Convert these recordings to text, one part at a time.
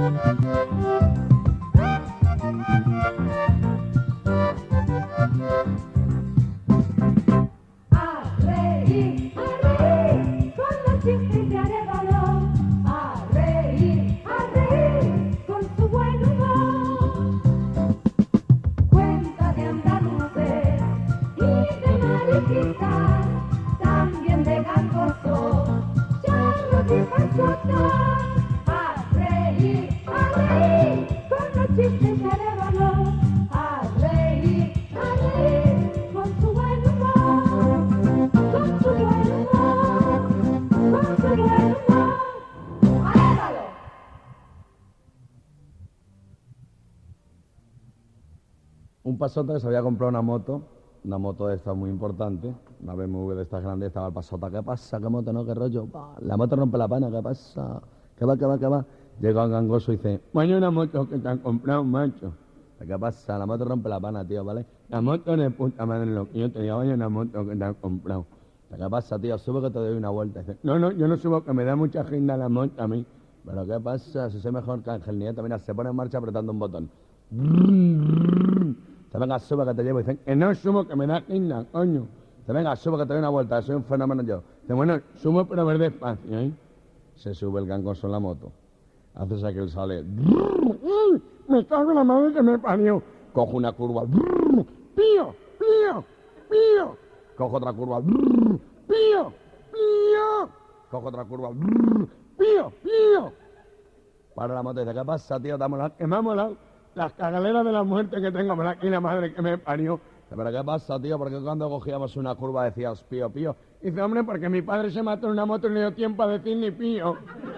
Un pasota que se había comprado una moto de estas muy importante, una BMW de estas grandes, estaba el pasota, ¿qué pasa? ¿Qué moto, no? ¿Qué rollo? ¡Bah! La moto rompe la pana, ¿qué pasa? ¿Qué va, qué va, qué va? Llega un gangoso y dice, bueno, una moto que te han comprado, macho. ¿Qué pasa? La moto rompe la pana, tío, ¿vale? La moto de puta madre, lo que yo te digo, vaya una moto que te han comprado. ¿Qué pasa, tío? Sube que te doy una vuelta. Dice, no, yo no subo, que me da mucha ginda la moto a mí. Pero ¿qué pasa? Si soy mejor que Ángel Nieto, mira, se pone en marcha apretando un botón. Te venga, sube que te llevo. Dicen, que no subo, que me da ginda, coño. Te venga, sube que te doy una vuelta, soy un fenómeno yo. Dice, bueno, subo pero ver despacio, ¿eh? Se sube el gangoso en la moto. Haces aquel sale. Me cago en la madre que me parió. Cojo una curva. Pío. Cojo otra curva. Pío. Cojo otra curva. Pío. Para la moto y dice, ¿qué pasa, tío? Que me ha molado las cagaleras de la muerte que tengo. Me la aquí la madre que me parió. Dice, ¿pero qué pasa, tío? Porque cuando cogíamos una curva decías pío. Dice, hombre, porque mi padre se mató en una moto y no dio tiempo a decir ni pío.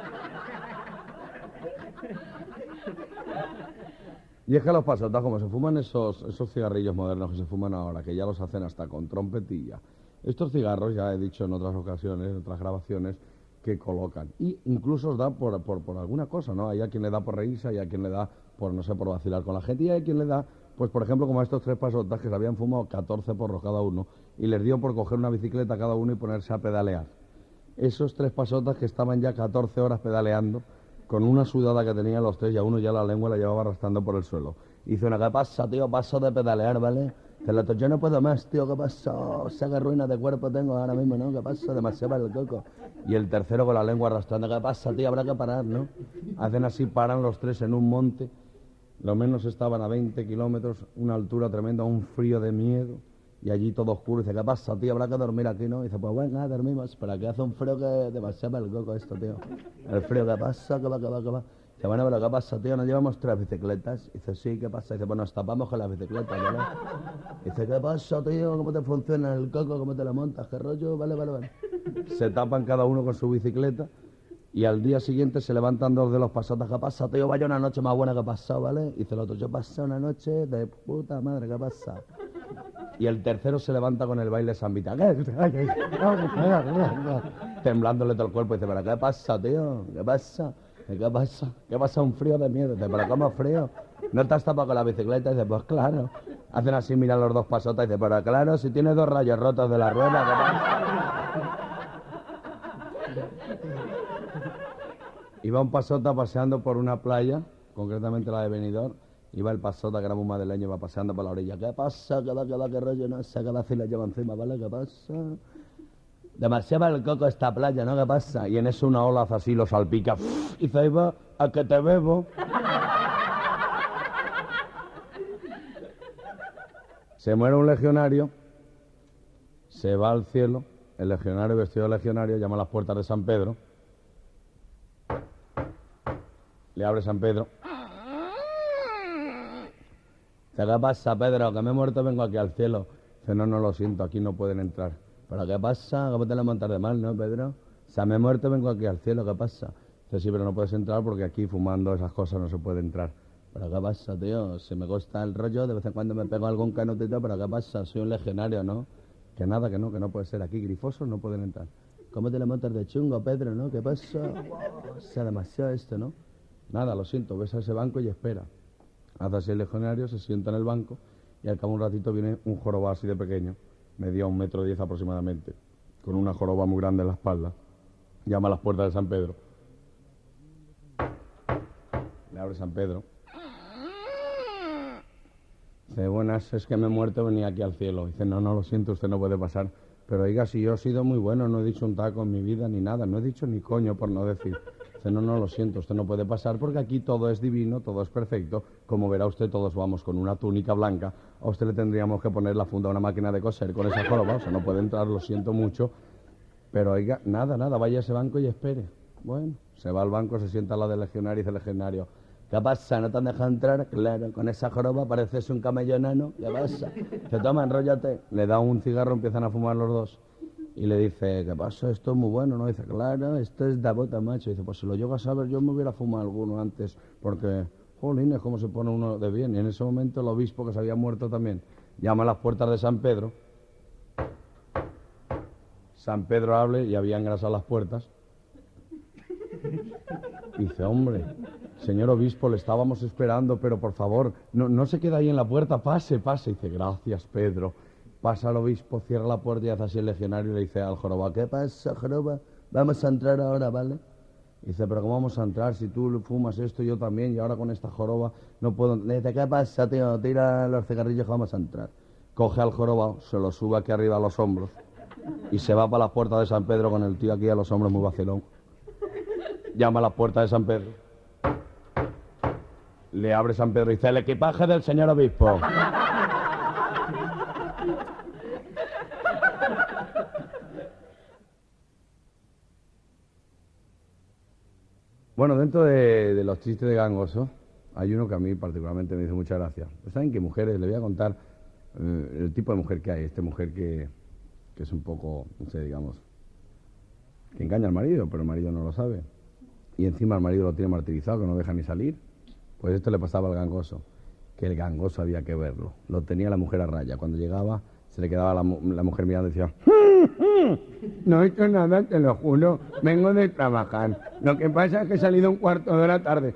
Y es que los pasotas, como se fuman esos cigarrillos modernos que se fuman ahora, que ya los hacen hasta con trompetilla, estos cigarros, ya he dicho en otras ocasiones, en otras grabaciones, que colocan. Y incluso os da por alguna cosa, ¿no? Hay a quien le da por reírse, hay a quien le da por, no sé, por vacilar con la gente, y hay a quien le da, pues por ejemplo, como a estos tres pasotas que se habían fumado 14 porros cada uno, y les dio por coger una bicicleta cada uno y ponerse a pedalear. Esos tres pasotas que estaban ya 14 horas pedaleando, con una sudada que tenían los tres, y a uno ya la lengua la llevaba arrastrando por el suelo. Y dice una, ¿qué pasa, tío? Paso de pedalear, ¿vale? Yo no puedo más, tío, ¿qué pasa? O sea, qué ruina de cuerpo tengo ahora mismo, ¿no? ¿Qué pasa? Demasiado para el coco. Y el tercero con la lengua arrastrando, ¿qué pasa, tío? Habrá que parar, ¿no? Hacen así, paran los tres en un monte. Lo menos estaban a 20 kilómetros, una altura tremenda, un frío de miedo. Y allí todo oscuro. Dice, ¿qué pasa, tío? Habrá que dormir aquí, ¿no? Y dice, pues venga, dormimos. Pero aquí hace un frío que demasiado para el coco esto, tío. El frío, ¿qué pasa? ¿Qué va? Dice, bueno, pero ¿qué pasa, tío? ¿Nos llevamos 3 bicicletas? Dice, sí, ¿qué pasa? Dice, pues nos tapamos con las bicicletas, ¿vale? Dice, ¿qué pasa, tío? ¿Cómo te funciona el coco? ¿Cómo te lo montas? ¿Qué rollo? Vale. Se tapan cada uno con su bicicleta y al día siguiente se levantan dos de los pasotas. ¿Qué pasa, tío? Vaya una noche más buena que ha pasado, ¿vale? Dice el otro, yo pasé una noche de puta madre, ¿qué pasa? Y el tercero se levanta con el baile sambita. Temblándole todo el cuerpo. Dice, ¿pero qué pasa, tío? ¿Qué pasa? ¿Qué pasa? Un frío de miedo. Dice, ¿pero cómo frío? ¿No te has tapado con la bicicleta? Dice, pues claro. Hacen así, miran los dos pasotas. Dice, pero claro, si tienes 2 rayos rotos de la rueda, ¿qué pasa? Iba un pasota paseando por una playa, concretamente la de Benidorm. Iba el pasota, que era un madrileño, iba paseando por la orilla. ¿Qué pasa? ¿Qué va? ¿Qué rollo? No sé, qué va si le lleva encima, ¿vale? ¿Qué pasa? Demasiado el coco esta playa, ¿no? ¿Qué pasa? Y en eso una ola hace así, lo salpica. Y dice, ahí va, a que te bebo. Se muere un legionario, se va al cielo, el legionario vestido de legionario, llama a las puertas de San Pedro. Le abre San Pedro. Dice, ¿qué pasa, Pedro? Que me he muerto, vengo aquí al cielo. Dice, no, lo siento, aquí no pueden entrar. ¿Pero qué pasa? ¿Cómo te la montas de mal, no, Pedro? O sea, me he muerto, vengo aquí al cielo, ¿qué pasa? Dice, sí, pero no puedes entrar porque aquí fumando esas cosas no se puede entrar. ¿Pero qué pasa, tío? Se me gusta el rollo, de vez en cuando me pego algún canutito, pero ¿qué pasa? Soy un legionario, ¿no? Que nada, que no puede ser. Aquí grifosos no pueden entrar. ¿Cómo te la montas de chungo, Pedro, no? ¿Qué pasa? O sea, demasiado esto, ¿no? Nada, lo siento, ves a ese banco y espera. Hace así el legionario, se sienta en el banco y al cabo de un ratito viene un jorobado así de pequeño, medía 1,10 m aproximadamente, con una joroba muy grande en la espalda. Llama a las puertas de San Pedro. Le abre San Pedro. Dice, buenas, es que me he muerto, venía aquí al cielo. Dice, no, lo siento, usted no puede pasar. Pero oiga, si yo he sido muy bueno, no he dicho un taco en mi vida ni nada, no he dicho ni coño por no decir. Dice, no, lo siento, usted no puede pasar porque aquí todo es divino, todo es perfecto. Como verá usted, todos vamos con una túnica blanca. A usted le tendríamos que poner la funda a una máquina de coser con esa joroba, o sea, no puede entrar, lo siento mucho. Pero oiga, nada, vaya a ese banco y espere. Bueno, se va al banco, se sienta al lado del legionario y dice el legionario, ¿qué pasa? ¿No te han dejado entrar? Claro, con esa joroba pareces un camello enano. ¿Qué pasa? Se toma, enróllate. Le da un cigarro, empiezan a fumar los dos. Y le dice, ¿qué pasa? Esto es muy bueno, ¿no? Dice, claro, esto es de bota, macho. Dice, pues si lo llego a saber, yo me hubiera fumado alguno antes, porque, jolines, cómo se pone uno de bien. Y en ese momento el obispo, que se había muerto también, llama a las puertas de San Pedro. San Pedro abre y había engrasado las puertas. Dice, hombre, señor obispo, le estábamos esperando, pero por favor, no se quede ahí en la puerta, pase. Dice, gracias, Pedro. Pasa el obispo, cierra la puerta y hace así el legionario y le dice al joroba, ¿qué pasa, joroba? Vamos a entrar ahora, ¿vale? Dice, pero ¿cómo vamos a entrar? Si tú fumas esto, yo también, y ahora con esta joroba no puedo... Le dice, ¿qué pasa, tío? Tira los cigarrillos que vamos a entrar. Coge al jorobado, se lo sube aquí arriba a los hombros y se va para las puertas de San Pedro con el tío aquí a los hombros muy vacilón. Llama a la puerta de San Pedro. Le abre San Pedro y dice, el equipaje del señor obispo. Bueno, dentro de los chistes de gangoso, hay uno que a mí particularmente me hizo mucha gracia. ¿Saben qué mujeres? Le voy a contar el tipo de mujer que hay. Esta mujer que es un poco, no sé, digamos, que engaña al marido, pero el marido no lo sabe. Y encima el marido lo tiene martirizado, que no deja ni salir. Pues esto le pasaba al gangoso, que el gangoso había que verlo. Lo tenía la mujer a raya. Cuando llegaba, se le quedaba la mujer mirando y decía, no he hecho nada, te lo juro, vengo de trabajar. Lo que pasa es que he salido un cuarto de hora tarde.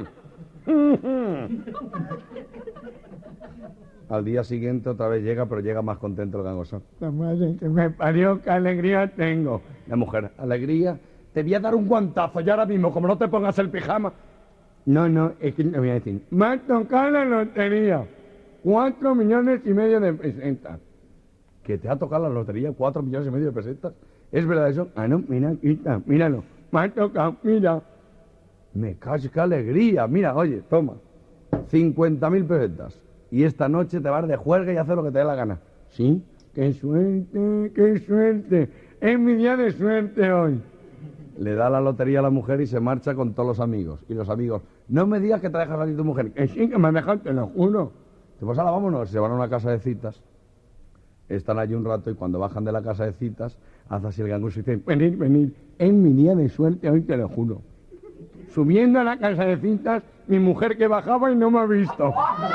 Al día siguiente otra vez llega, pero llega más contento el gangoso. La madre que me parió, qué alegría tengo. La mujer, alegría, te voy a dar un guantazo y ahora mismo, como no te pongas el pijama. No, es que te voy a decir, me ha tocado la lotería, 4,5 millones de pesetas. ¿Que te ha tocado la lotería 4,5 millones de pesetas? ¿Es verdad eso? Ah, no, mira, míralo, me ha tocado, mira. Me cacho, qué alegría, mira, oye, toma, 50.000 pesetas. Y esta noche te vas de juerga y haces lo que te dé la gana. ¿Sí? ¡Qué suerte, qué suerte! Es mi día de suerte hoy. Le da la lotería a la mujer y se marcha con todos los amigos. Y los amigos, no me digas que te dejas salir tu mujer. Que sí, que me ha dejado, te lo juro. Pues ahora vámonos. Se van a una casa de citas. Están allí un rato y cuando bajan de la casa de citas, hace así el gangoso y dice, venid. Es mi día de suerte hoy, te lo juro. Subiendo a la casa de citas, mi mujer que bajaba y no me ha visto.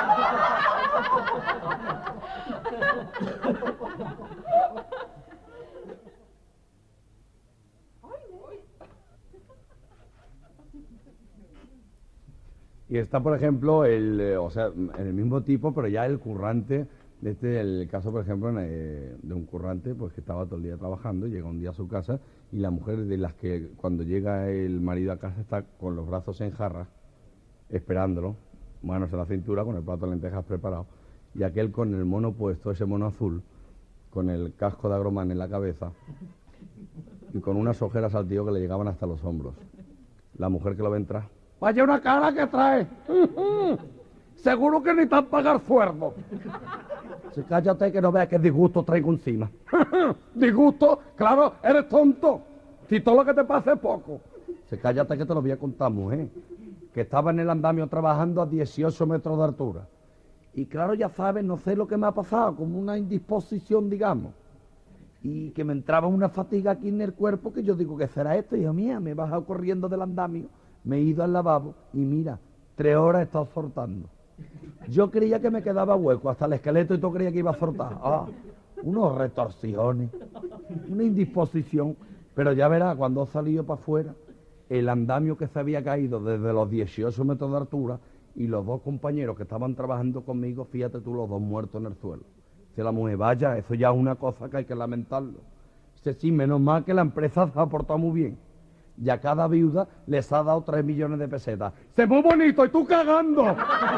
Y está, por ejemplo, o sea, en el mismo tipo, pero ya el currante, el caso, por ejemplo, de un currante, pues que estaba todo el día trabajando, llega un día a su casa y la mujer de las que cuando llega el marido a casa está con los brazos en jarra, esperándolo, manos en la cintura, con el plato de lentejas preparado, y aquel con el mono puesto, ese mono azul, con el casco de agromán en la cabeza, y con unas ojeras al tío que le llegaban hasta los hombros. La mujer que lo ve entrar, ¡vaya una cara que trae! Seguro que necesitan pagar sueldo. Sí, cállate que no veas qué disgusto traigo encima. ¿Disgusto? Claro, eres tonto. Si todo lo que te pasa es poco. Sí, cállate que te lo voy a contar, mujer. Que estaba en el andamio trabajando a 18 metros de altura. Y claro, ya sabes, no sé lo que me ha pasado, como una indisposición, digamos. Y que me entraba una fatiga aquí en el cuerpo que yo digo, ¿qué será esto? Hijo mía, me he bajado corriendo del andamio, me he ido al lavabo y mira, 3 horas he estado soltando. Yo creía que me quedaba hueco hasta el esqueleto y tú creías que iba a soltar. Unos retorsiones, una indisposición. Pero ya verás, cuando he salido para afuera, el andamio que se había caído desde los 18 metros de altura y los 2 compañeros que estaban trabajando conmigo, fíjate tú, los 2 muertos en el suelo. Dice la mujer, vaya, eso ya es una cosa que hay que lamentarlo. Dice, sí, menos mal que la empresa se ha portado muy bien. y a cada viuda les ha dado 3 millones de pesetas. ¡Se muy bonito! ¡Y tú cagando!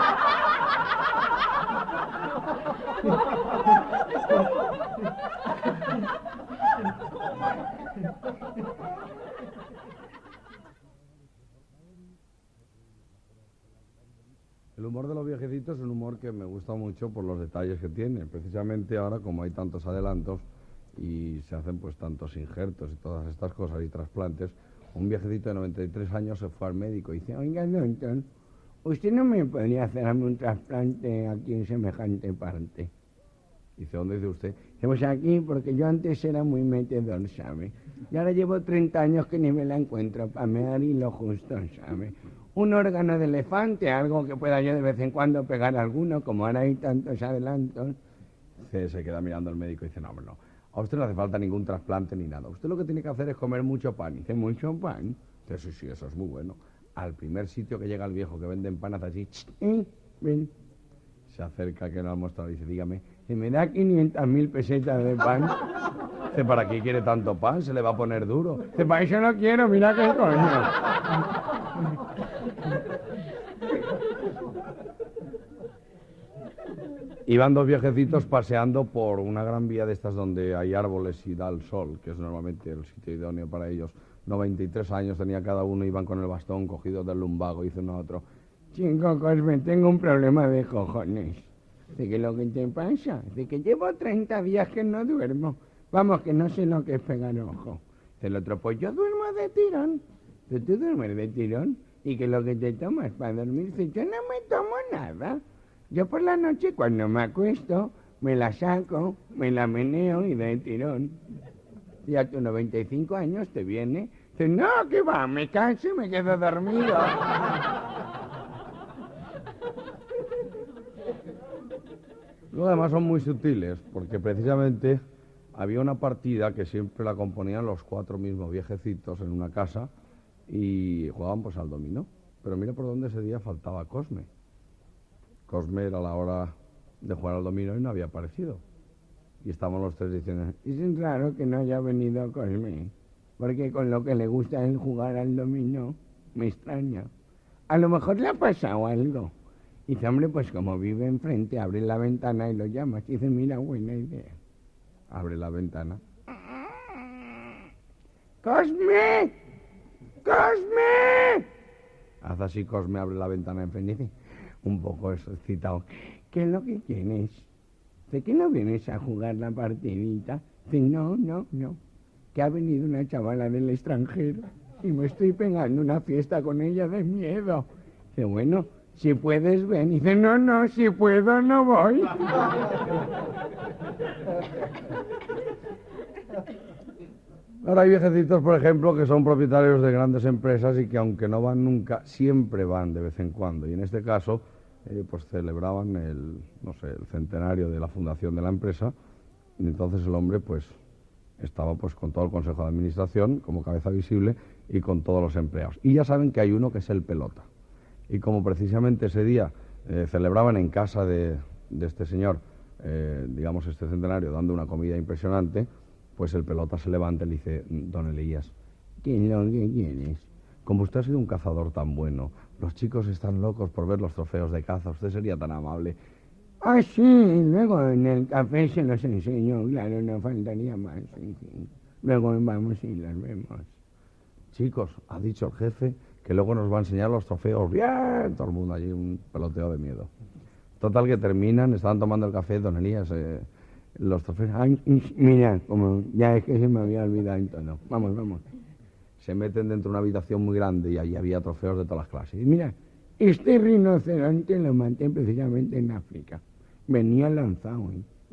El humor de los viejecitos es un humor que me gusta mucho por los detalles que tiene. Precisamente ahora, como hay tantos adelantos y se hacen pues tantos injertos y todas estas cosas y trasplantes, un viejecito de 93 años se fue al médico y dice: oiga, doctor, ¿usted no me podría hacerme un trasplante aquí en semejante parte? Dice: ¿dónde dice usted? Dice: pues aquí, porque yo antes era muy metedor, ¿sabe? Y ahora llevo 30 años que ni me la encuentro para mear y lo justo, ¿sabe? Un órgano de elefante, algo que pueda yo de vez en cuando pegar alguno, como ahora hay tantos adelantos. Se queda mirando al médico y dice: no, hombre, no. A usted no hace falta ningún trasplante ni nada. Usted lo que tiene que hacer es comer mucho pan. Dice: ¿mucho pan? Dice: sí, eso es muy bueno. Al primer sitio que llega el viejo que vende empanadas así, ven. Se acerca que no ha mostrado y dice: dígame, si me da 500.000 pesetas de pan. Dice: ¿para qué quiere tanto pan? Se le va a poner duro. Dice: para eso no quiero, mira qué coño. Iban dos viejecitos paseando por una gran vía de estas donde hay árboles y da el sol, que es normalmente el sitio idóneo para ellos. 93 años tenía cada uno, iban con el bastón cogidos del lumbago. Dice uno a otro: chico Cosme, tengo un problema de cojones. ¿De qué es lo que te pasa? De que llevo 30 días que no duermo. Vamos, que no sé lo que es pegar ojo. Dice el otro: pues yo duermo de tirón. ¿Tú duermes de tirón? ¿Y qué es lo que te tomas para dormir? Dice: yo no me tomo nada. Yo por la noche, cuando me acuesto, me la saco, me la meneo y de tirón. Y a tus 95 años te viene. Dice: no, que va, me canso y me quedo dormido. Luego además son muy sutiles, porque precisamente había una partida que siempre la componían los 4 mismos viejecitos en una casa y jugaban pues al dominó. Pero mira por dónde ese día faltaba Cosme. Cosme era la hora de jugar al dominó y no había aparecido. Y estábamos los tres diciendo: es raro que no haya venido Cosme, porque con lo que le gusta a él jugar al dominó, me extraña. A lo mejor le ha pasado algo. Dice: hombre, pues como vive enfrente, abre la ventana y lo llamas. Dice: mira, buena idea. Abre la ventana. ¡Cosme! ¡Cosme! Hace así Cosme, abre la ventana enfrente y dice, un poco excitado: ¿qué es lo que tienes? ¿De qué no vienes a jugar la partidita? Dice: no, que ha venido una chavala del extranjero y me estoy pegando una fiesta con ella de miedo. Dice: bueno, si puedes ven. Dice: no, si puedo no voy. Ahora hay viejecitos, por ejemplo, que son propietarios de grandes empresas y que aunque no van nunca, siempre van de vez en cuando. Y en este caso, pues celebraban el centenario de la fundación de la empresa. Y entonces el hombre, pues, estaba pues con todo el consejo de administración como cabeza visible y con todos los empleados. Y ya saben que hay uno que es el pelota. Y como precisamente ese día celebraban en casa de este señor, digamos, este centenario, dando una comida impresionante, pues el pelota se levanta y le dice: don Elías, ¿qué es lo que quieres? Como usted ha sido un cazador tan bueno, los chicos están locos por ver los trofeos de caza, usted sería tan amable. Ah, sí, luego en el café se los enseño, claro, no faltaría más. En fin. Luego vamos y los vemos. Chicos, ha dicho el jefe que luego nos va a enseñar los trofeos. Bien, todo el mundo allí, un peloteo de miedo. Total que terminan, estaban tomando el café, don Elías, los trofeos. Ay, mira, como ya es que se me había olvidado en todo. Vamos. Se meten dentro de una habitación muy grande y allí había trofeos de todas las clases. Y mira, este rinoceronte lo maté precisamente en África. Venía lanzado.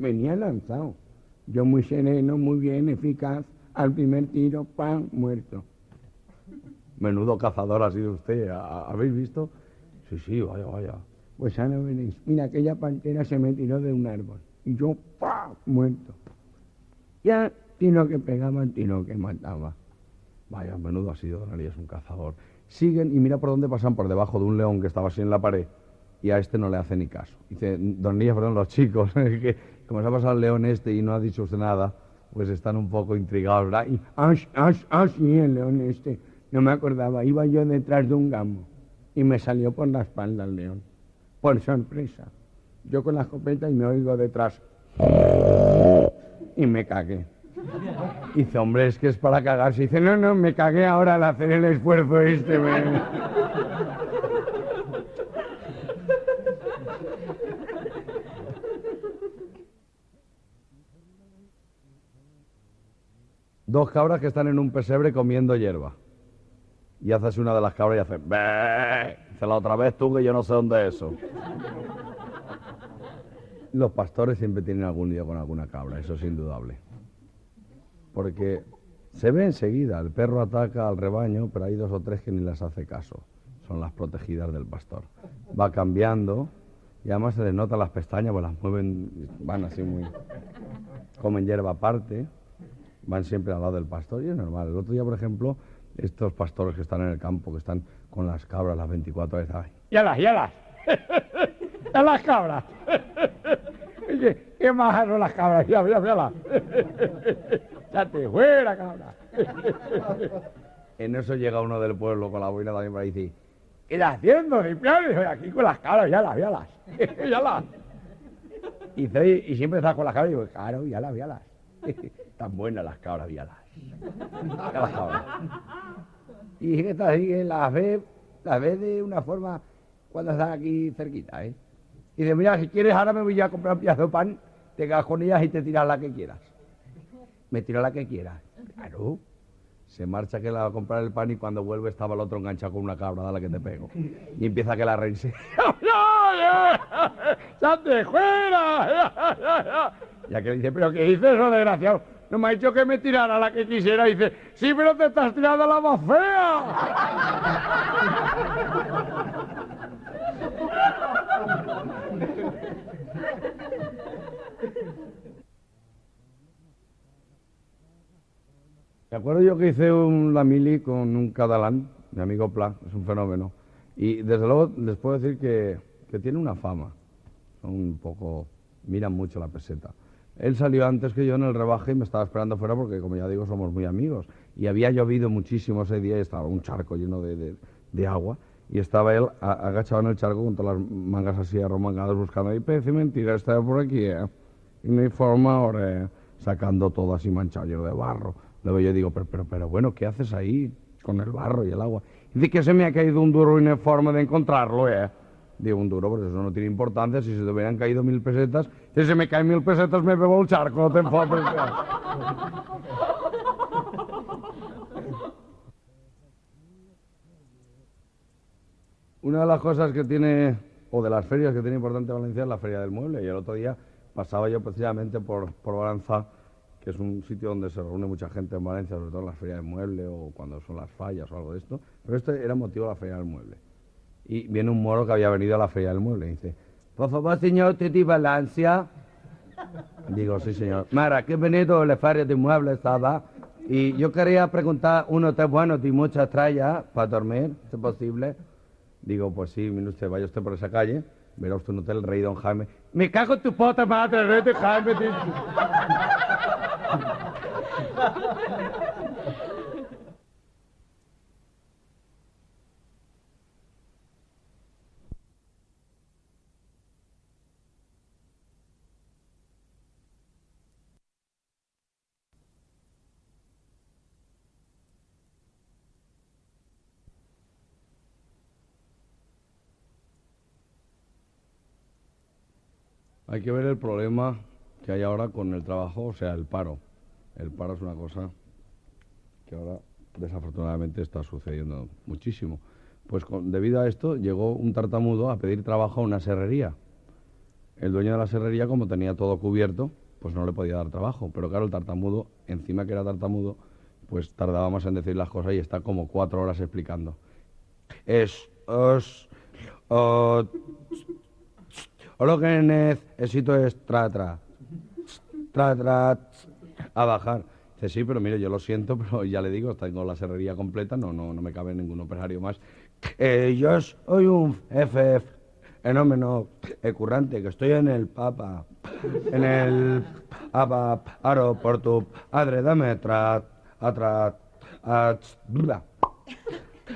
Yo muy sereno, muy bien, eficaz, al primer tiro, ¡pam!, muerto. Menudo cazador ha sido usted, ¿habéis visto? Sí, vaya. Pues ahora veréis. Mira, aquella pantera se me tiró de un árbol. Y yo, ¡pam!, muerto. Ya, tiro que pegaba, tiro que mataba. Vaya, menudo ha sido, don Elías, un cazador. Siguen y mira por dónde pasan, por debajo de un león que estaba así en la pared, y a este no le hace ni caso. Dice, don Elías, perdón, los chicos, que como se ha pasado el león este y no ha dicho usted nada, pues están un poco intrigados, ¿verdad? Y, sí, el león este. No me acordaba, iba yo detrás de un gamo y me salió por la espalda el león. Por sorpresa. Yo con la escopeta y me oigo detrás. Y me cagué. Dice, hombre, es que es para cagarse. Dice, no, me cagué ahora al hacer el esfuerzo este. Dos cabras que están en un pesebre comiendo hierba. Y haces una de las cabras y hace... "Bé". Dice la otra vez tú que yo no sé dónde es eso. Los pastores siempre tienen algún lío con alguna cabra, eso es indudable. Porque se ve enseguida, el perro ataca al rebaño, pero hay dos o tres que ni les hace caso. Son las protegidas del pastor. Va cambiando y además se les notan las pestañas, pues las mueven, van así muy... Comen hierba aparte, van siempre al lado del pastor y es normal. El otro día, por ejemplo, estos pastores que están en el campo, que están con las cabras las 24 horas, ¡ay! ¡Yalas! ¡A las cabras! Oye, qué majas son las cabras, mírala. ¡Date fuera, cabra! En eso llega uno del pueblo con la boina también para decir... ¿Qué estás haciendo, Cipriano? Aquí con las cabras, yalas. Y siempre estás con las cabras y digo, claro, yalas. Tan buenas las cabras, yalas. Las cabras. Y estas así, las ves de una forma cuando están aquí cerquita, ¿eh? Y dice, mira, si quieres ahora me voy a comprar un pedazo de pan, te quedas con ellas y te tiras la que quieras. Me tiro la que quieras. Claro. Se marcha que la va a comprar el pan y cuando vuelve estaba el otro enganchado con una cabra, dale que te pego. Y empieza que la reírse. ¡Sate fuera! Ya que dice, ¿pero qué dices eso, desgraciado? No me ha dicho que me tirara la que quisiera. Y dice, sí, pero te estás tirando la más fea. Me acuerdo yo que hice la mili con un catalán, mi amigo Pla, es un fenómeno. Y desde luego les puedo decir que tiene una fama. Son un poco... miran mucho la peseta. Él salió antes que yo en el rebaje y me estaba esperando fuera porque, como ya digo, somos muy amigos. Y había llovido muchísimo ese día y estaba un charco lleno de agua. Y estaba él agachado en el charco con todas las mangas así arromangadas buscando. Y pez y mentira, estaba por aquí, ¿eh? Y no hay forma ahora, sacando todo así manchado, lleno de barro. Luego yo digo, pero bueno, ¿qué haces ahí con el barro y el agua? Y dice que se me ha caído un duro y no hay forma de encontrarlo, ¿eh? Digo, un duro, porque eso no tiene importancia. Si se te hubieran caído 1000 pesetas, si se me caen 1000 pesetas me bebo el charco, no te enfoques. Una de las cosas que tiene, o de las ferias que tiene importante Valencia, es la Feria del Mueble. Y el otro día pasaba yo precisamente por Balanzá, que es un sitio donde se reúne mucha gente en Valencia, sobre todo en las ferias del mueble o cuando son las fallas o algo de esto. Pero este era motivo de la Feria del Mueble. Y viene un moro que había venido a la Feria del Mueble y dice, por favor, señor, ¿usted de Valencia? Digo, sí, señor. Mira, que he venido a la Feria del Mueble, estaba, y yo quería preguntar un hotel bueno de muchas estrellas para dormir, si es posible. Digo, pues sí, mire usted, vaya usted por esa calle, verá usted un hotel Rey Don Jaime. Me cago en tu puta madre, Rey Don Jaime. Hay que ver el problema que hay ahora con el trabajo, o sea, el paro. El paro es una cosa que ahora desafortunadamente está sucediendo muchísimo. Pues debido a esto llegó un tartamudo a pedir trabajo a una serrería. El dueño de la serrería, como tenía todo cubierto, pues no le podía dar trabajo. Pero claro, el tartamudo, encima que era tartamudo, pues tardaba más en decir las cosas y está como 4 horas explicando. Lo que necesito es tra, a bajar. Dice, sí, pero mire, yo lo siento, pero ya le digo, tengo la serrería completa, no me cabe ningún operario más. Yo soy un jefe fenómeno currante, que estoy en el aeropuerto, madre, dame bla.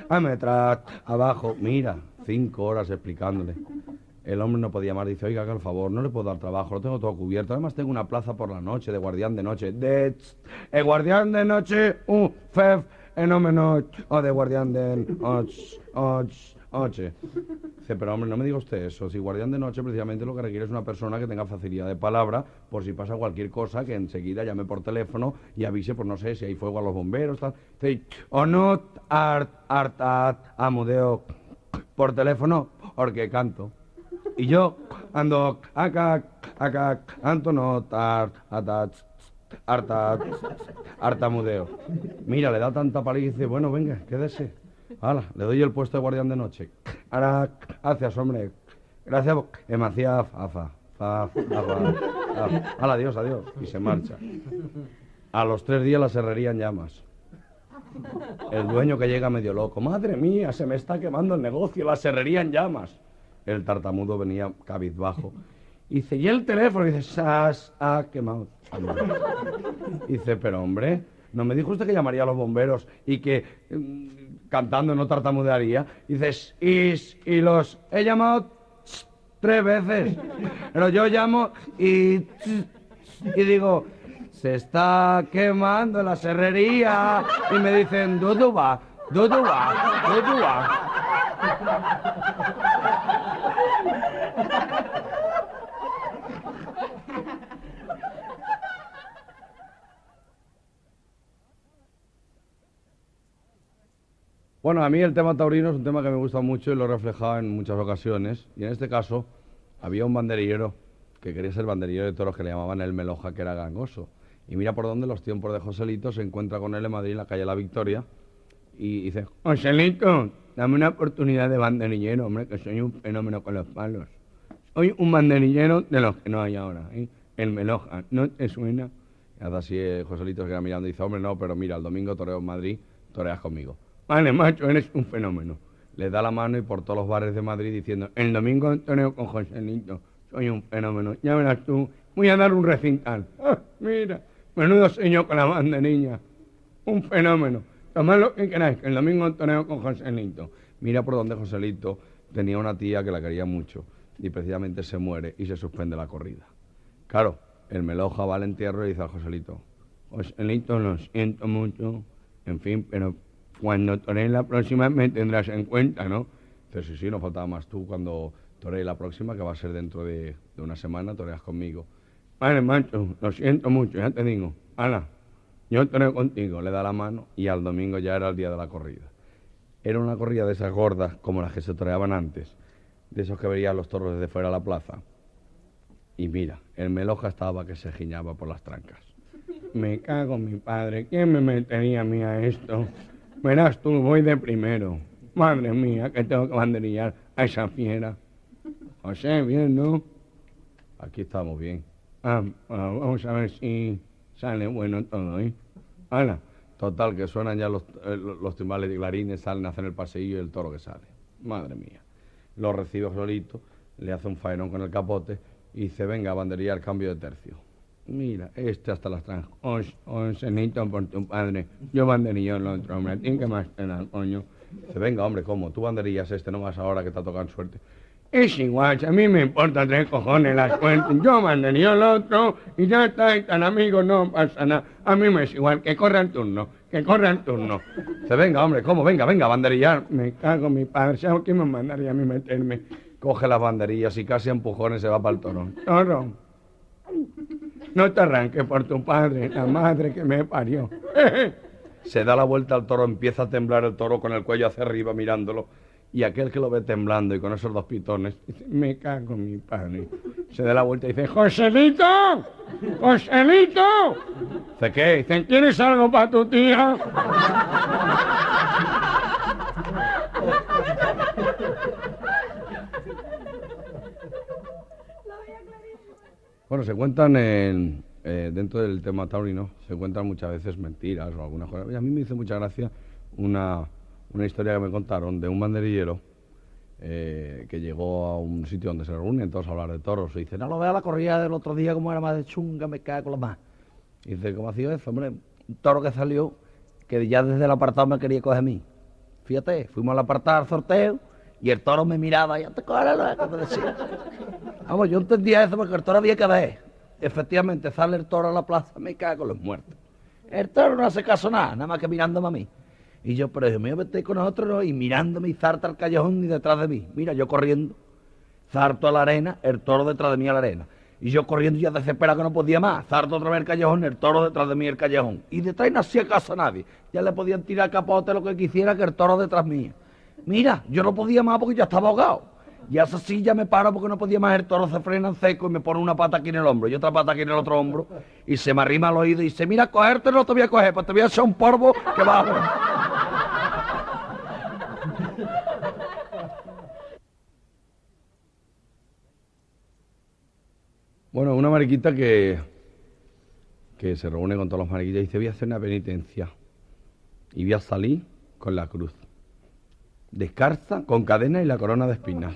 ametrás, abajo. Mira, 5 horas explicándole. El hombre no podía más, dice, oiga, haga el favor, no le puedo dar trabajo, lo tengo todo cubierto. Además tengo una plaza por la noche, de guardián de noche. El guardián de noche, fef, enómeno, o de guardián de noche. Dice, pero hombre, no me diga usted eso. Si guardián de noche precisamente lo que requiere es una persona que tenga facilidad de palabra, por si pasa cualquier cosa, que enseguida llame por teléfono y avise, pues no sé, si hay fuego a los bomberos, tal. Dice, o no, amudeo, por teléfono, porque canto. Y yo ando acá, Antonio, hartamudeo. Mira, le da tanta paliza y dice, bueno, venga, quédese. Hala, le doy el puesto de guardián de noche. Ahora, gracias, hombre. Gracias, demasiado, hala, adiós. Y se marcha. A los 3 días la serrería en llamas. El dueño que llega medio loco. Madre mía, se me está quemando el negocio, la serrería en llamas. El tartamudo venía cabizbajo. Dice, ¿y el teléfono? Dice, ¡sas! ¡Ah, quemado! Dice, pero hombre, ¿no me dijo usted que llamaría a los bomberos y que cantando no tartamudearía? Dice, y los he llamado 3 veces. Pero yo llamo y digo, se está quemando la serrería. Y me dicen, duduba. Bueno, a mí el tema taurino es un tema que me gusta mucho y lo he reflejado en muchas ocasiones. Y en este caso había un banderillero que quería ser banderillero de toros que le llamaban el Meloja, que era gangoso. Y mira por dónde los tiempos de Joselito se encuentra con él en Madrid, en la calle La Victoria, y dice, Joselito, dame una oportunidad de banderillero, hombre, que soy un fenómeno con los palos. Soy un banderillero de los que no hay ahora, ¿eh? El Meloja, ¿no te suena? Y hace así Joselito se queda mirando y dice, hombre, no, pero mira, el domingo toreo en Madrid, toreas conmigo. Vale, macho, eres un fenómeno. Le da la mano y por todos los bares de Madrid diciendo, el domingo toreo con Joselito, soy un fenómeno. Ya verás tú, voy a dar un recital. Ah, mira, menudo señor con la banderilla. Un fenómeno. Tomad lo que queráis, que el domingo toreo con Joselito. Mira por donde Joselito tenía una tía que la quería mucho y precisamente se muere y se suspende la corrida. Claro, el Meloja va al entierro y dice al Joselito, Joselito, lo siento mucho, en fin, pero cuando torees la próxima me tendrás en cuenta, ¿no? Dice, sí, no faltaba más tú cuando torees la próxima, que va a ser dentro de una semana, toreas conmigo. Vale, macho, lo siento mucho, ya te digo. Hala, yo toreo contigo, le da la mano y al domingo ya era el día de la corrida. Era una corrida de esas gordas, como las que se toreaban antes, de esos que veían los toros desde fuera de la plaza. Y mira, el Meloja estaba que se giñaba por las trancas. Me cago en mi padre, ¿quién me metería a mí a esto? Verás tú, voy de primero. Madre mía, que tengo que banderillar a esa fiera. José, bien, ¿no? Aquí estamos bien. Vamos a ver si sale bueno todo, ¿eh? Hala, total, que suenan ya los timbales de clarines, salen a hacer el paseillo y el toro que sale. Madre mía. Lo recibe solito, le hace un faenón con el capote y dice, venga, banderillar, cambio de tercio. Mira, hasta las trancas. Senito por tu padre. Yo banderillo el otro, hombre. ¿A ti qué más te da, coño? Dice, venga, hombre, ¿cómo? Tú banderillas no vas ahora que te ha tocado suerte. Es igual, a mí me importa 3 cojones la suerte. Yo banderillo el otro y ya está, y tan amigos, no pasa nada. A mí me es igual, que corra el turno, Dice, venga, hombre, ¿cómo? Venga, banderillar. Me cago en mi padre, ¿sabes quién me mandaría a mí meterme? Coge las banderillas y casi a empujones se va para el toro. Toro. No te arranques por tu padre, la madre que me parió. Se da la vuelta al toro, empieza a temblar el toro con el cuello hacia arriba mirándolo. Y aquel que lo ve temblando y con esos 2 pitones, dice, me cago en mi padre. Se da la vuelta y dice, ¡Joselito! ¡Joselito! Dice, ¿qué? Dice, ¿quieres algo para tu tía? Bueno, se cuentan dentro del tema taurino, se cuentan muchas veces mentiras o algunas cosas. Y a mí me hizo mucha gracia una historia que me contaron de un banderillero que llegó a un sitio donde se reúnen todos a hablar de toros. Y dice, no lo vea la corrida del otro día como era más de chunga, me cago con los más. Y dice, ¿cómo ha sido eso? Hombre, un toro que salió, que ya desde el apartado me quería coger a mí. Fíjate, fuimos al apartar sorteo y el toro me miraba y antes lo que decía. Vamos, yo entendía eso porque el toro había que ver. Efectivamente, sale el toro a la plaza, me cago en los muertos. El toro no hace caso nada más que mirándome a mí. Y yo, pero Dios mío, vete con nosotros, ¿no? Y mirándome y zarta al callejón y detrás de mí. Mira, yo corriendo, zarto a la arena, el toro detrás de mí a la arena. Y yo corriendo ya desesperado que no podía más. Zarto otra vez el callejón, el toro detrás de mí el callejón. Y detrás no hacía caso a nadie. Ya le podían tirar capote lo que quisiera que el toro detrás mío. Mira, yo no podía más porque ya estaba ahogado. Y así sí ya me paro porque no podía más, el toro se frena en seco y me pone una pata aquí en el hombro y otra pata aquí en el otro hombro. Y se me arrima al oído y dice, mira, cogerte no te voy a coger, pues te voy a echar un polvo que va a ver. Bueno, una mariquita que se reúne con todos los mariquitas y dice, voy a hacer una penitencia y voy a salir con la cruz. Descalza, con cadena y la corona de espinas.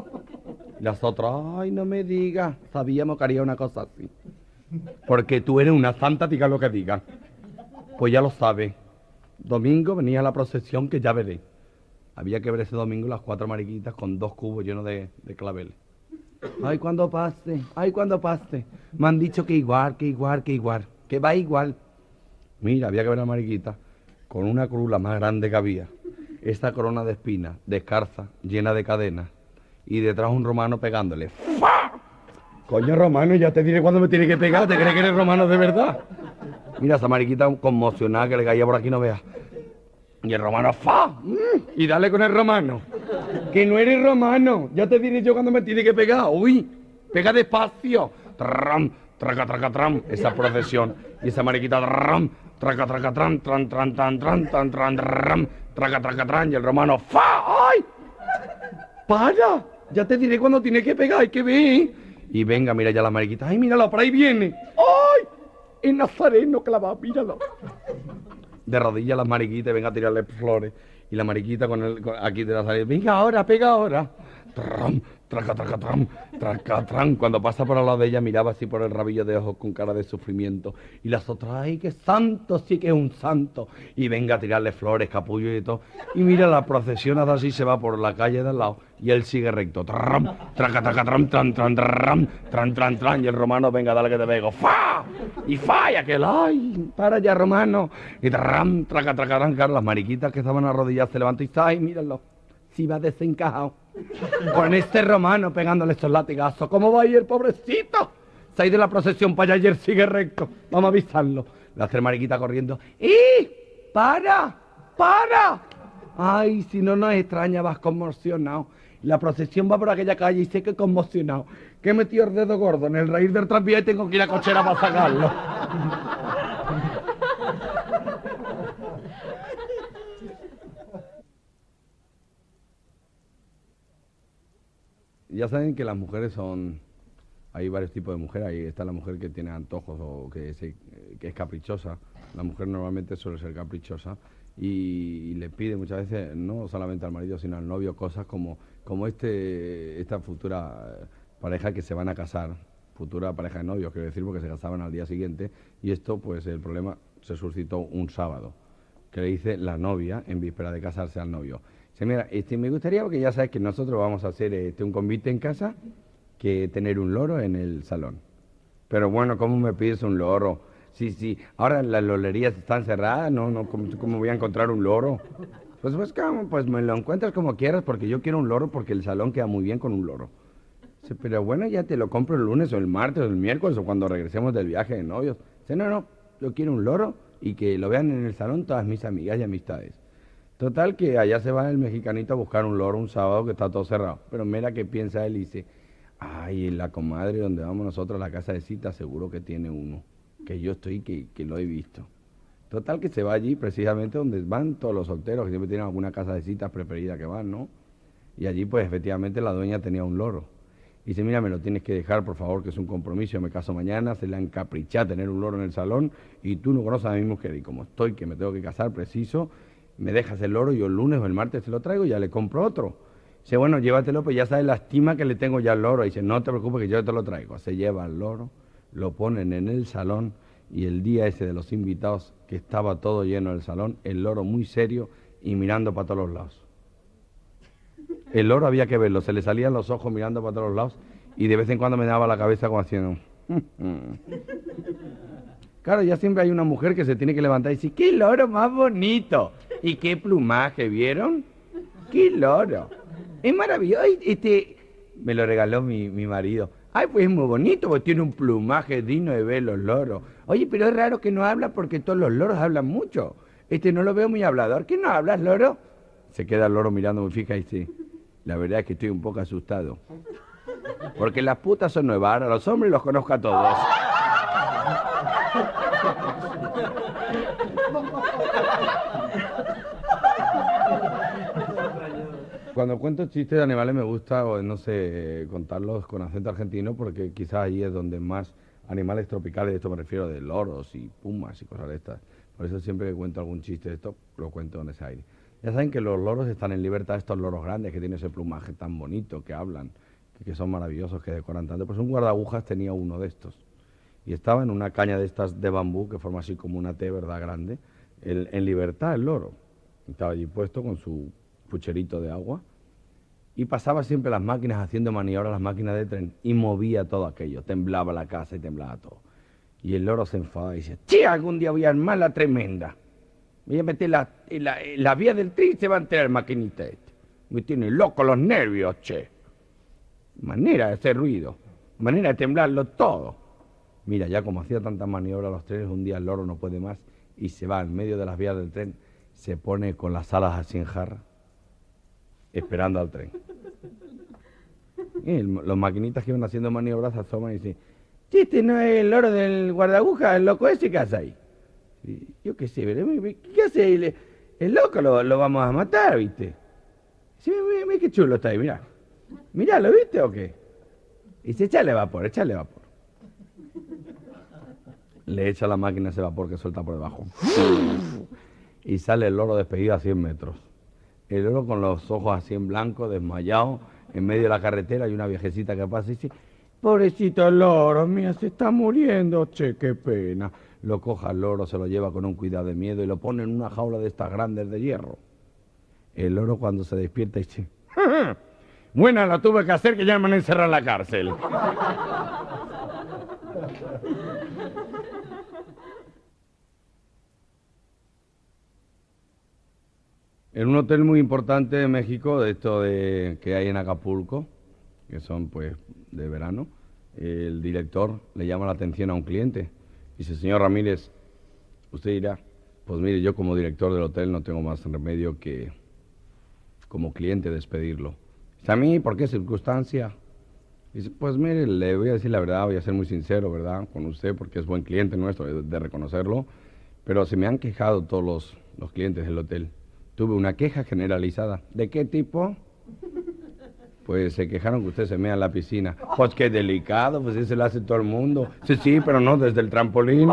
Y las otras, ay, no me digas, sabíamos que haría una cosa así. Porque tú eres una santa, diga lo que diga. Pues ya lo sabes. Domingo venía a la procesión que ya veré. Había que ver ese domingo las 4 mariquitas con 2 cubos llenos de claveles. Ay, cuando pase, ay, cuando pase. Me han dicho que igual, que va igual. Mira, había que ver a la mariquita con una cruz la más grande que había. Esta corona de espinas, descalza, llena de cadenas, y detrás un romano pegándole. ¡Fa! Coño, romano, ya te diré cuándo me tiene que pegar, ¿te crees que eres romano de verdad? Mira, esa mariquita conmocionada que le caía por aquí, no veas. Y el romano, ¡fa! Y dale con el romano. Que no eres romano, ya te diré yo cuándo me tiene que pegar. Uy, pega despacio. Tram, traca, traca, tram, esa procesión. Y esa mariquita, tram, traca, traca, tram, tran, tran, tran, tran, tran, tran, tram, traca, traca, tran, y el romano, ¡fa! ¡Ay! ¡Para! Ya te diré cuándo tiene que pegar, hay que ver. Y venga, mira ya la mariquita, ¡ay, míralo, por ahí viene! ¡Ay! El nazareno clavado, míralo. De rodillas las mariquitas, venga a tirarle flores. Y la mariquita aquí de la salida, venga ahora, pega ahora. Tram, traca, traca, tram, traca, tram. Cuando pasa por al lado de ella, miraba así por el rabillo de ojos con cara de sufrimiento. Y las otras, ¡ay, qué santo! Sí que es un santo. Y venga a tirarle flores, capullo y todo. Y mira, la procesión así se va por la calle de al lado. Y él sigue recto. Tram, traca, traca, tram, tran, tran, tram, tran, tran, tran. Y el romano, venga, dale que te pego. ¡Fa! Y fa, y aquel, ¡ay! Para ya, romano. Y tram, traca, traca, tram. Claro, las mariquitas que estaban arrodilladas se levantan y dicen, ¡ay, míralo! Si va desencajado. Con este romano pegándole estos latigazos. ¿Cómo va a ir el pobrecito? Se ha ido de la procesión para allá y él sigue recto. Vamos a avisarlo. La hace mariquita corriendo. ¡Y! ¡Para! ¡Para! Ay, si no nos extraña, vas conmocionado. La procesión va por aquella calle y sé que conmocionado. Que he metido el dedo gordo en el raíz del tranvía y tengo que ir a cochera para sacarlo. Ya saben que las mujeres son... Hay varios tipos de mujeres. Ahí está la mujer que tiene antojos o que es caprichosa. La mujer normalmente suele ser caprichosa y le pide muchas veces, no solamente al marido, sino al novio, cosas como esta futura pareja que se van a casar, futura pareja de novios, quiero decir, porque se casaban al día siguiente. Y esto, pues el problema se suscitó un sábado, que le dice la novia en víspera de casarse al novio. Dice, mira, me gustaría, porque ya sabes que nosotros vamos a hacer un convite en casa, que tener un loro en el salón. Pero bueno, ¿cómo me pides un loro? Sí, ahora las lolerías están cerradas, no, ¿cómo voy a encontrar un loro? Pues me lo encuentras como quieras, porque yo quiero un loro, porque el salón queda muy bien con un loro. Dice, pero bueno, ya te lo compro el lunes o el martes o el miércoles o cuando regresemos del viaje de novios. Dice, no, yo quiero un loro y que lo vean en el salón todas mis amigas y amistades. Total que allá se va el mexicanito a buscar un loro un sábado que está todo cerrado. Pero mira qué piensa él y dice, ay, la comadre donde vamos nosotros, la casa de cita, seguro que tiene uno, que yo estoy, que lo he visto. Total que se va allí precisamente donde van todos los solteros, que siempre tienen alguna casa de citas preferida que van, ¿no? Y allí pues efectivamente la dueña tenía un loro. Y dice, mira, me lo tienes que dejar, por favor, que es un compromiso, yo me caso mañana, se le encapricha tener un loro en el salón y tú no conoces a mi mujer. Y como estoy, que me tengo que casar preciso, me dejas el loro y yo el lunes o el martes se lo traigo y ya le compro otro. Dice, bueno, llévatelo, pues ya sabes la estima que le tengo ya al loro. Y dice, no te preocupes que yo te lo traigo. Se lleva el loro, lo ponen en el salón y el día ese de los invitados, que estaba todo lleno el salón, el loro muy serio y mirando para todos los lados. El loro había que verlo, se le salían los ojos mirando para todos los lados y de vez en cuando me daba la cabeza como haciendo... Claro, ya siempre hay una mujer que se tiene que levantar y decir, ¡qué loro más bonito! ¿Y qué plumaje, vieron? ¡Qué loro! Es maravilloso. Me lo regaló mi marido. Ay, pues es muy bonito, porque tiene un plumaje digno de ver los loros. Oye, pero es raro que no habla porque todos los loros hablan mucho. No lo veo muy hablador. ¿Qué no hablas, loro? Se queda el loro mirando muy fija y dice, la verdad es que estoy un poco asustado. Porque las putas son nuevas, ahora los hombres los conozco a todos. Cuando cuento chistes de animales me gusta, o no sé, contarlos con acento argentino porque quizás allí es donde más animales tropicales, de esto me refiero, de loros y pumas y cosas de estas. Por eso siempre que cuento algún chiste de esto, lo cuento en ese aire. Ya saben que los loros están en libertad, estos loros grandes que tienen ese plumaje tan bonito, que hablan, que son maravillosos, que decoran tanto. Pues un guardagujas tenía uno de estos. Y estaba en una caña de estas de bambú, que forma así como una T, ¿verdad?, grande, en libertad el loro. Estaba allí puesto con su pucherito de agua y pasaba siempre las máquinas haciendo maniobras, las máquinas de tren, y movía todo aquello, temblaba la casa y temblaba todo. Y el loro se enfadaba y decía, che, algún día voy a armar la tremenda. Voy a meter la vía del tren y se va a enterar el maquinita este. Me tiene loco los nervios, che. Manera de hacer ruido, manera de temblarlo todo. Mira, ya como hacía tantas maniobras los trenes, un día el loro no puede más y se va en medio de las vías del tren, se pone con las alas así en jarra, esperando al tren. Y los maquinitas que iban haciendo maniobras se asoman y dicen, "Sí, este no es el loro del guardagujas, el loco ese que hace ahí." Y yo qué sé, ¿qué hace? El loco lo vamos a matar, ¿viste? Sí, mira qué chulo está ahí, mirá. Mirá, ¿lo viste o qué? Y dice, échale vapor, échale vapor. Le echa la máquina ese vapor que suelta por debajo. Y sale el loro despedido a 100 metros. El loro con los ojos así en blanco, desmayado, en medio de la carretera, y una viejecita que pasa y dice, pobrecito el loro, mía, se está muriendo, che, qué pena. Lo coja el loro, se lo lleva con un cuidado de miedo y lo pone en una jaula de estas grandes de hierro. El loro cuando se despierta dice, buena la tuve que hacer que ya me han encerrado en la cárcel. En un hotel muy importante de México, de esto que hay en Acapulco, que son pues de verano, el director le llama la atención a un cliente. Dice, señor Ramírez, usted dirá, pues mire, yo como director del hotel no tengo más remedio que como cliente despedirlo. Dice, ¿a mí por qué circunstancia? Dice, pues mire, le voy a decir la verdad, voy a ser muy sincero, ¿verdad?, con usted, porque es buen cliente nuestro, de reconocerlo, pero se me han quejado todos los clientes del hotel. Tuve una queja generalizada. ¿De qué tipo? Pues se quejaron que usted se mea en la piscina. Pues qué delicado, pues eso lo hace todo el mundo. Sí, sí, pero no desde el trampolín.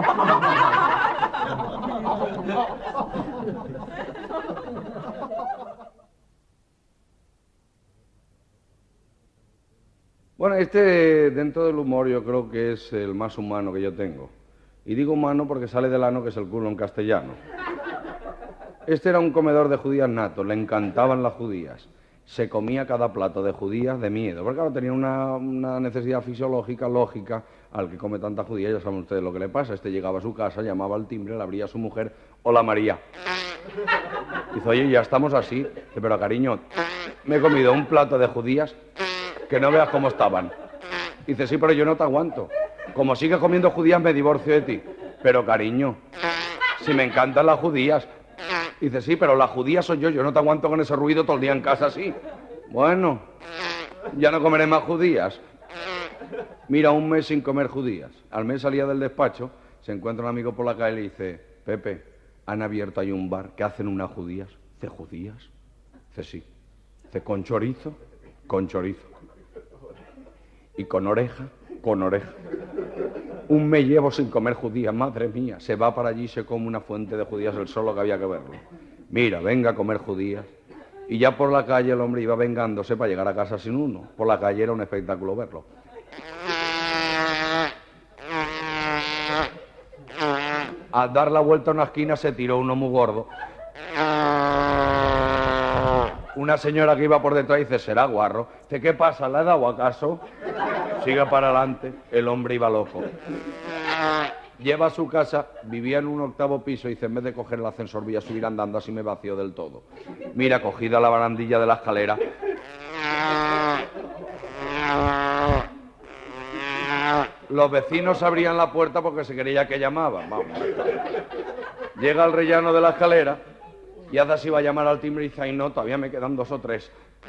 Bueno, dentro del humor yo creo que es el más humano que yo tengo. Y digo humano porque sale del ano, que es el culo en castellano. Este era un comedor de judías nato, le encantaban las judías. Se comía cada plato de judías de miedo, porque claro, tenía una necesidad fisiológica, lógica, al que come tanta judía, ya saben ustedes lo que le pasa. Este llegaba a su casa, llamaba al timbre, le abría a su mujer, hola María. Dice, oye, ya estamos así. Dice, pero cariño, me he comido un plato de judías que no veas cómo estaban. Dice, sí, pero yo no te aguanto. Como sigues comiendo judías me divorcio de ti. Pero cariño, si me encantan las judías. Dice, sí, pero la judía soy yo no te aguanto con ese ruido todo el día en casa así. Bueno, ya no comeré más judías. Mira, un mes sin comer judías. Al mes salía del despacho, se encuentra un amigo por la calle y le dice, Pepe, han abierto ahí un bar que hacen unas judías. Dice, ¿judías? Dice, sí. Dice, ¿con chorizo? Con chorizo. ¿Y con oreja? Con oreja. Un mes llevo sin comer judías, madre mía. Se va para allí y se come una fuente de judías, el solo que había que verlo. Mira, venga a comer judías. Y ya por la calle el hombre iba vengándose para llegar a casa sin uno. Por la calle era un espectáculo verlo. Al dar la vuelta a una esquina se tiró uno muy gordo. una señora que iba por detrás dice, será guarro. Dice, ¿qué pasa? ¿Le ha dado acaso? Sigue para adelante. El hombre iba loco. Lleva a su casa, vivía en un 8º piso y dice, en vez de coger el ascensor voy a subir andando, así me vacío del todo. Mira, cogida la barandilla de la escalera. Los vecinos abrían la puerta porque se creía que llamaban. Vamos. Llega al rellano de la escalera y hace así, va a llamar al timbre y dice, ay no, todavía me quedan 2 o 3.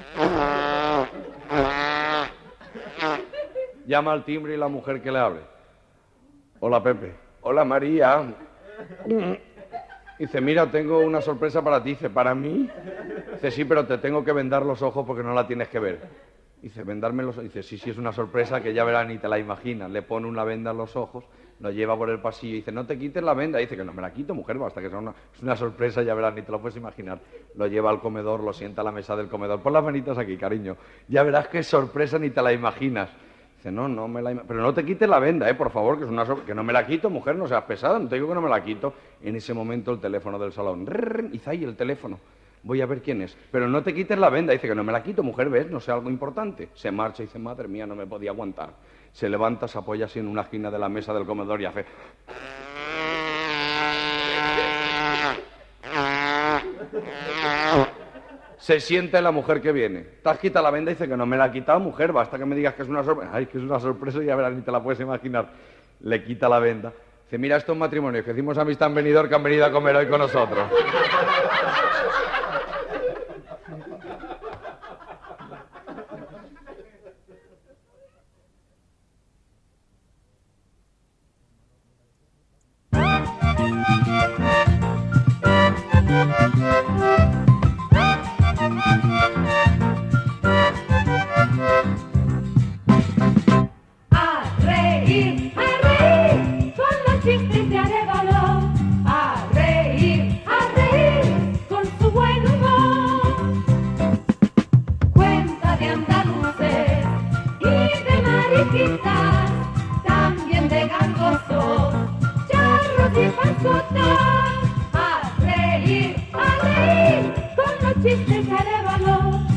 Llama al timbre y la mujer que le abre. Hola, Pepe. Hola, María. Dice, mira, tengo una sorpresa para ti. Dice, ¿para mí? Dice, sí, pero te tengo que vendar los ojos porque no la tienes que ver. Dice, vendarme los ojos. Dice, sí, es una sorpresa que ya verás ni te la imaginas. Le pone una venda en los ojos, lo lleva por el pasillo y dice, no te quites la venda. Dice que no me la quito, mujer, basta que es una sorpresa, ya verás, ni te lo puedes imaginar. Lo lleva al comedor, lo sienta a la mesa del comedor. Pon las manitas aquí, cariño. Ya verás qué sorpresa, ni te la imaginas. Dice, no me la imagino. Pero no te quites la venda, por favor, que es una sorpresa. Que no me la quito, mujer, no seas pesada, no te digo que no me la quito. En ese momento el teléfono del salón. Dice, ay, el teléfono. Voy a ver quién es. Pero no te quites la venda. Dice que no me la quito, mujer, ¿ves? No sé, algo importante. Se marcha y dice, madre mía, no me podía aguantar. Se levanta, se apoya así en una esquina de la mesa del comedor y hace... Se sienta la mujer que viene. ¿Te has quitado la venda? Dice que no me la ha quitado, mujer. Basta que me digas que es una sorpresa. Ay, que es una sorpresa y ya verás, ni te la puedes imaginar. Le quita la venda. Dice, mira, estos matrimonios que hicimos amistad en Benidorm que han venido a comer hoy con nosotros. También de gangosos, charros y panzotas, a reír con los chistes de Arevalo.